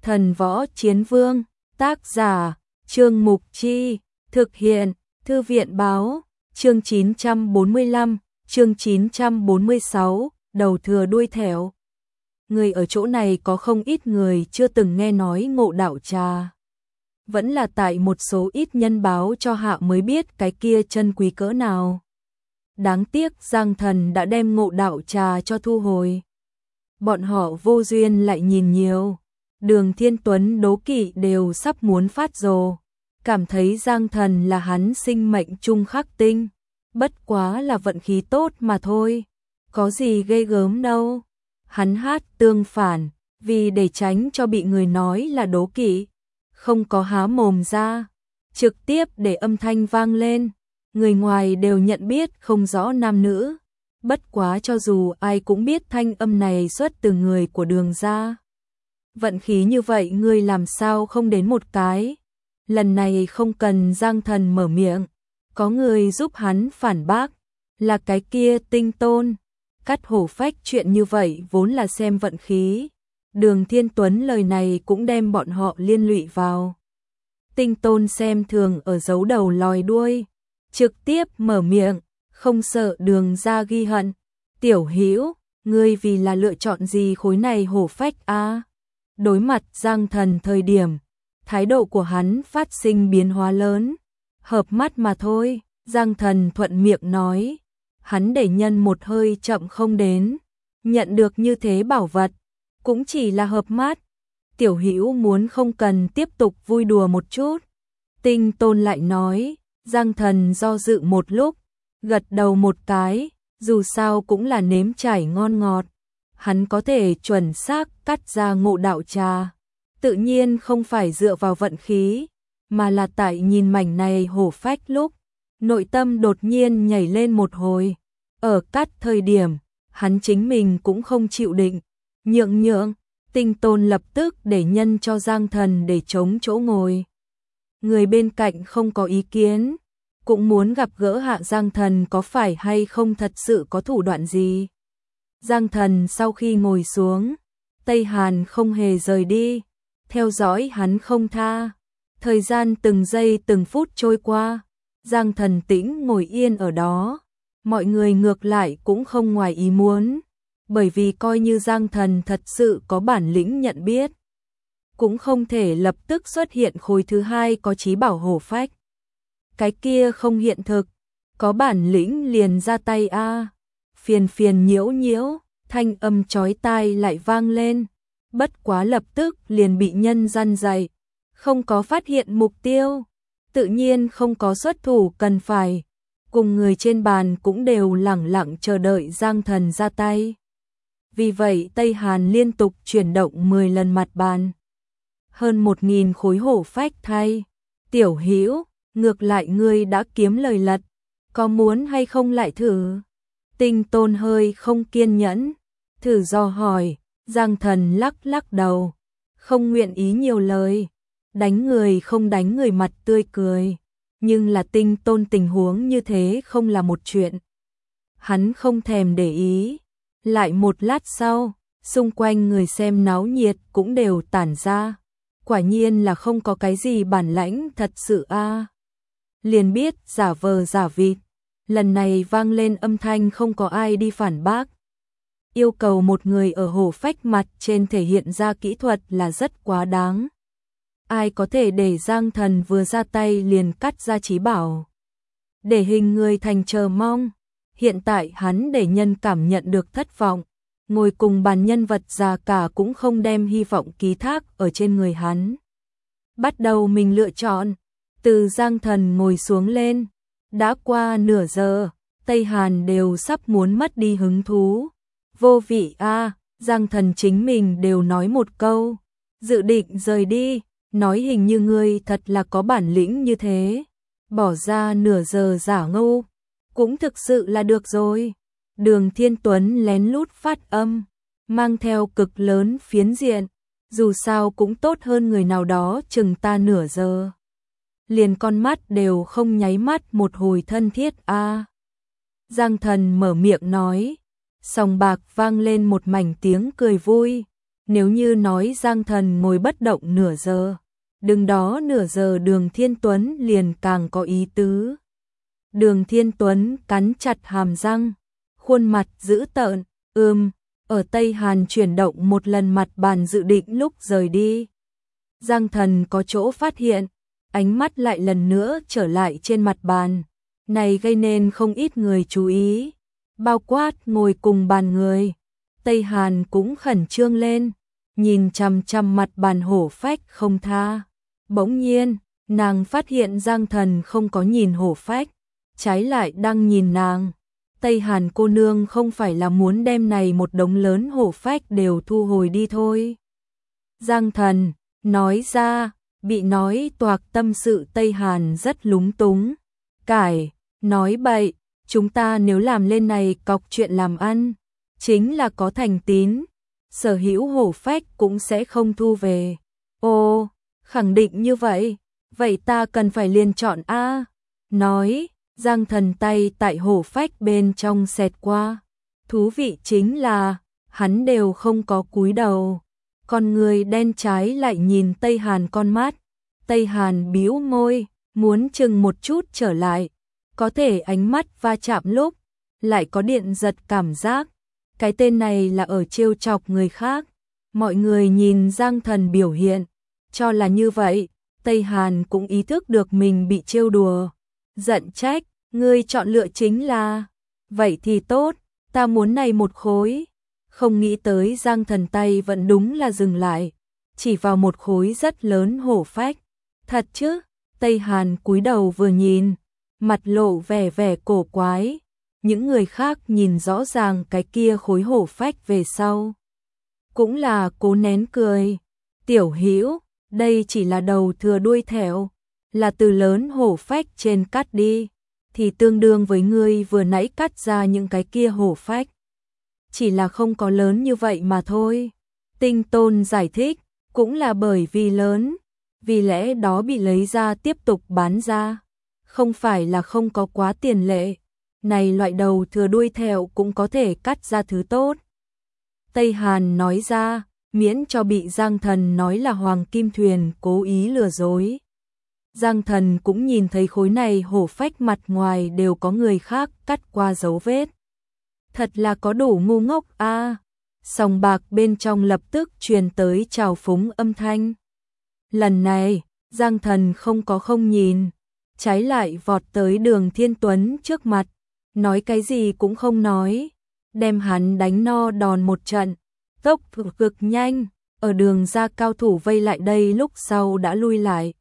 Thần Võ Chiến Vương, tác giả, Trương Mục Chi, thực hiện, Thư viện báo, chương 945, chương 946, đầu thừa đuôi thẻo. Người ở chỗ này có không ít người chưa từng nghe nói Ngộ Đạo Trà. Vẫn là tại một số ít nhân báo cho hạ mới biết cái kia chân quý cỡ nào. Đáng tiếc Giang Thần đã đem Ngộ Đạo Trà cho thu hồi. Bọn họ vô duyên lại nhìn nhiều. Đường Thiên Tuấn đố kỵ đều sắp muốn phát rồ. Cảm thấy Giang Thần là hắn sinh mệnh chung khắc tinh. Bất quá là vận khí tốt mà thôi. Có gì ghê gớm đâu. Hắn hát tương phản, vì để tránh cho bị người nói là đố kỵ. Không có há mồm ra. Trực tiếp để âm thanh vang lên. Người ngoài đều nhận biết không rõ nam nữ. Bất quá cho dù ai cũng biết thanh âm này xuất từ người của Đường gia. Vận khí như vậy ngươi làm sao không đến một cái. Lần này không cần Giang Thần mở miệng. Có người giúp hắn phản bác. Là cái kia Tinh Tôn. Cắt hổ phách chuyện như vậy vốn là xem vận khí. Đường Thiên Tuấn lời này cũng đem bọn họ liên lụy vào. Tinh Tôn xem thường ở giấu đầu lòi đuôi. Trực tiếp mở miệng. Không sợ Đường gia ghi hận. Tiểu Hữu, ngươi vì là lựa chọn gì khối này hổ phách a? Đối mặt Giang Thần thời điểm, thái độ của hắn phát sinh biến hóa lớn. Hợp mắt mà thôi, Giang Thần thuận miệng nói. Hắn đẩy nhân một hơi chậm không đến. Nhận được như thế bảo vật, cũng chỉ là hợp mắt. Tiểu Hữu muốn không cần tiếp tục vui đùa một chút. Tinh Tôn lại nói. Giang Thần do dự một lúc, gật đầu một cái, dù sao cũng là nếm trải ngon ngọt. Hắn có thể chuẩn xác cắt ra Ngộ Đạo Trà. Tự nhiên không phải dựa vào vận khí, mà là tại nhìn mảnh này hổ phách lúc. Nội tâm đột nhiên nhảy lên một hồi. Ở cắt thời điểm, hắn chính mình cũng không chịu định. Nhượng, Tinh Tôn lập tức để nhân cho Giang Thần để chống chỗ ngồi. Người bên cạnh không có ý kiến, cũng muốn gặp gỡ hạ Giang Thần có phải hay không thật sự có thủ đoạn gì. Giang Thần sau khi ngồi xuống, Tây Hàn không hề rời đi, theo dõi hắn không tha. Thời gian từng giây từng phút trôi qua, Giang Thần tĩnh ngồi yên ở đó. Mọi người ngược lại cũng không ngoài ý muốn, bởi vì coi như Giang Thần thật sự có bản lĩnh nhận biết, cũng không thể lập tức xuất hiện khối thứ hai có chí bảo hổ phách. Cái kia không hiện thực, có bản lĩnh liền ra tay a. Phiền nhiễu, thanh âm chói tai lại vang lên. Bất quá lập tức liền bị nhân răn dạy. Không có phát hiện mục tiêu, tự nhiên không có xuất thủ cần phải. Cùng người trên bàn cũng đều lẳng lặng chờ đợi Giang Thần ra tay. Vì vậy Tây Hàn liên tục chuyển động 10 lần mặt bàn. Hơn 1000 khối hổ phách thay. Tiểu Hữu, ngược lại ngươi đã kiếm lời lật, có muốn hay không lại thử? Tinh Tôn hơi không kiên nhẫn, thử dò hỏi. Giang Thần lắc đầu, không nguyện ý nhiều lời. Đánh người không đánh người mặt tươi cười, nhưng là Tinh Tôn tình huống như thế không là một chuyện. Hắn không thèm để ý. Lại một lát sau, xung quanh người xem náo nhiệt cũng đều tản ra. Quả nhiên là không có cái gì bản lãnh thật sự a. Liền biết giả vờ giả vịt. Lần này vang lên âm thanh không có ai đi phản bác. Yêu cầu một người ở hổ phách mặt trên thể hiện ra kỹ thuật là rất quá đáng. Ai có thể để Giang Thần vừa ra tay liền cắt ra chí bảo. Để hình người thành chờ mong. Hiện tại hắn để nhân cảm nhận được thất vọng. Ngồi cùng bàn nhân vật già cả cũng không đem hy vọng ký thác ở trên người hắn. Bắt đầu mình lựa chọn. Từ Giang Thần ngồi xuống lên. Đã qua nửa giờ, Tây Hàn đều sắp muốn mất đi hứng thú. Vô vị a. Giang Thần chính mình đều nói một câu. Dự định rời đi, nói hình như ngươi thật là có bản lĩnh như thế. Bỏ ra nửa giờ giả ngu, cũng thực sự là được rồi. Đường Thiên Tuấn lén lút phát âm, mang theo cực lớn phiến diện. Dù sao cũng tốt hơn người nào đó chừng ta nửa giờ. Liền con mắt đều không nháy mắt một hồi thân thiết a. Giang Thần mở miệng nói. Sòng bạc vang lên một mảnh tiếng cười vui. Nếu như nói Giang Thần ngồi bất động nửa giờ, đứng đó nửa giờ Đường Thiên Tuấn liền càng có ý tứ. Đường Thiên Tuấn cắn chặt hàm răng, khuôn mặt dữ tợn, ở Tây Hàn chuyển động một lần mặt bàn dự định lúc rời đi. Giang Thần có chỗ phát hiện, ánh mắt lại lần nữa trở lại trên mặt bàn. Này gây nên không ít người chú ý, bao quát ngồi cùng bàn người. Tây Hàn cũng khẩn trương lên, nhìn chằm chằm mặt bàn hổ phách không tha. Bỗng nhiên, nàng phát hiện Giang Thần không có nhìn hổ phách, trái lại đang nhìn nàng. Tây Hàn cô nương không phải là muốn đem này một đống lớn hổ phách đều thu hồi đi thôi. Giang Thần nói ra, bị nói toạc tâm sự Tây Hàn rất lúng túng. Nói bậy, chúng ta nếu làm lên này cọc chuyện làm ăn, chính là có thành tín, sở hữu hổ phách cũng sẽ không thu về. Ồ, khẳng định như vậy, vậy ta cần phải liền chọn A. Nói, Giang Thần tay tại hổ phách bên trong xẹt qua. Thú vị chính là, hắn đều không có cúi đầu. Con người đen trái lại nhìn Tây Hàn con mắt. Tây Hàn bĩu môi, muốn chừng một chút trở lại. Có thể ánh mắt va chạm lúc, lại có điện giật cảm giác. Cái tên này là ở trêu chọc người khác. Mọi người nhìn Giang Thần biểu hiện, cho là như vậy. Tây Hàn cũng ý thức được mình bị trêu đùa. Giận trách, ngươi chọn lựa chính là. Vậy thì tốt, ta muốn này một khối. Không nghĩ tới Giang Thần tay vẫn đúng là dừng lại. Chỉ vào một khối rất lớn hổ phách. Thật chứ, Tây Hàn cúi đầu vừa nhìn, mặt lộ vẻ cổ quái. Những người khác nhìn rõ ràng cái kia khối hổ phách về sau. Cũng là cố nén cười. Tiểu Hữu, đây chỉ là đầu thừa đuôi thẻo, là từ lớn hổ phách trên cắt đi, thì tương đương với ngươi vừa nãy cắt ra những cái kia hổ phách. Chỉ là không có lớn như vậy mà thôi. Tinh Tôn giải thích, cũng là bởi vì lớn, vì lẽ đó bị lấy ra tiếp tục bán ra. Không phải là không có quá tiền lệ, này loại đầu thừa đuôi thẻo cũng có thể cắt ra thứ tốt. Tây Hàn nói ra, miễn cho bị Giang Thần nói là Hoàng Kim Thuyền cố ý lừa dối. Giang Thần cũng nhìn thấy khối này hổ phách mặt ngoài đều có người khác cắt qua dấu vết. Thật là có đủ ngu ngốc a. Sòng bạc bên trong lập tức truyền tới trào phúng âm thanh. Lần này, Giang Thần không nhìn, trái lại vọt tới Đường Thiên Tuấn trước mặt, nói cái gì cũng không nói, đem hắn đánh no đòn một trận, tốc độ cực nhanh, ở đường ra cao thủ vây lại đây lúc sau đã lui lại.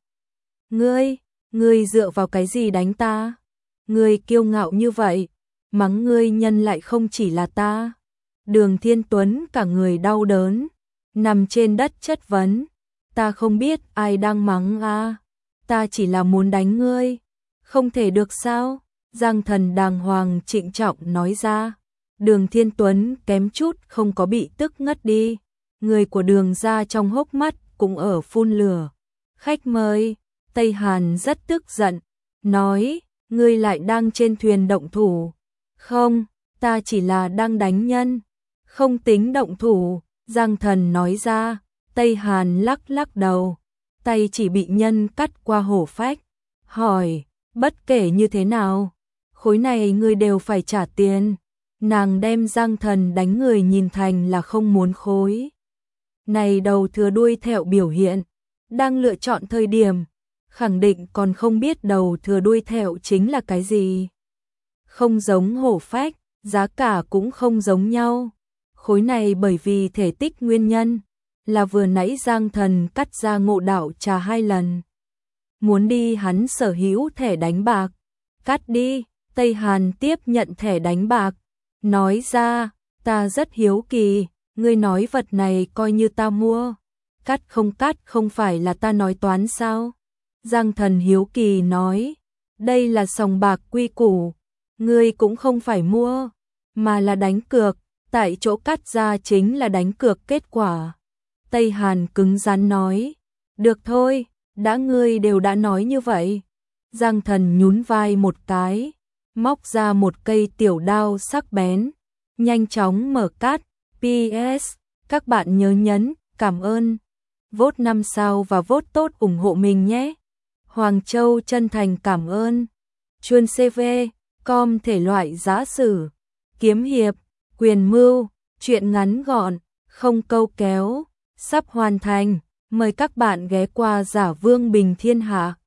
Ngươi dựa vào cái gì đánh ta? Ngươi kiêu ngạo như vậy, mắng ngươi nhân lại không chỉ là ta. Đường Thiên Tuấn cả người đau đớn, nằm trên đất chất vấn, ta không biết ai đang mắng a, ta chỉ là muốn đánh ngươi. Không thể được sao? Giang Thần đàng hoàng trịnh trọng nói ra. Đường Thiên Tuấn kém chút không có bị tức ngất đi. Người của Đường ra trong hốc mắt cũng ở phun lửa. Khách mời, Tây Hàn rất tức giận, nói, ngươi lại đang trên thuyền động thủ. Không, ta chỉ là đang đánh nhân, không tính động thủ. Giang Thần nói ra. Tây Hàn lắc đầu, tay chỉ bị nhân cắt qua hổ phách. Hỏi, bất kể như thế nào, khối này ngươi đều phải trả tiền. Nàng đem Giang Thần đánh người nhìn thành là không muốn khối. Này đầu thừa đuôi thẹo biểu hiện, đang lựa chọn thời điểm, khẳng định còn không biết đầu thừa đuôi thẹo chính là cái gì. Không giống hổ phách, giá cả cũng không giống nhau. Khối này bởi vì thể tích nguyên nhân, là vừa nãy Giang Thần cắt ra Ngộ Đạo Trà 2 lần. Muốn đi hắn sở hữu thẻ đánh bạc, cắt đi. Tây Hàn tiếp nhận thẻ đánh bạc, nói ra, ta rất hiếu kỳ, ngươi nói vật này coi như ta mua, cắt không phải là ta nói toán sao? Giang Thần hiếu kỳ nói, đây là sòng bạc quy củ, ngươi cũng không phải mua, mà là đánh cược, tại chỗ cắt ra chính là đánh cược kết quả. Tây Hàn cứng rắn nói, được thôi, đã ngươi đều đã nói như vậy. Giang Thần nhún vai một cái, móc ra một cây tiểu đao sắc bén, nhanh chóng mở cắt. PS, Các bạn nhớ nhấn cảm ơn, vote 5 sao và vote tốt ủng hộ mình nhé. Hoàng Châu chân thành cảm ơn. Chuân CV, com thể loại giã sử, kiếm hiệp, quyền mưu, truyện ngắn gọn, không câu kéo, sắp hoàn thành. Mời các bạn ghé qua Giả Vương Bình Thiên Hạ.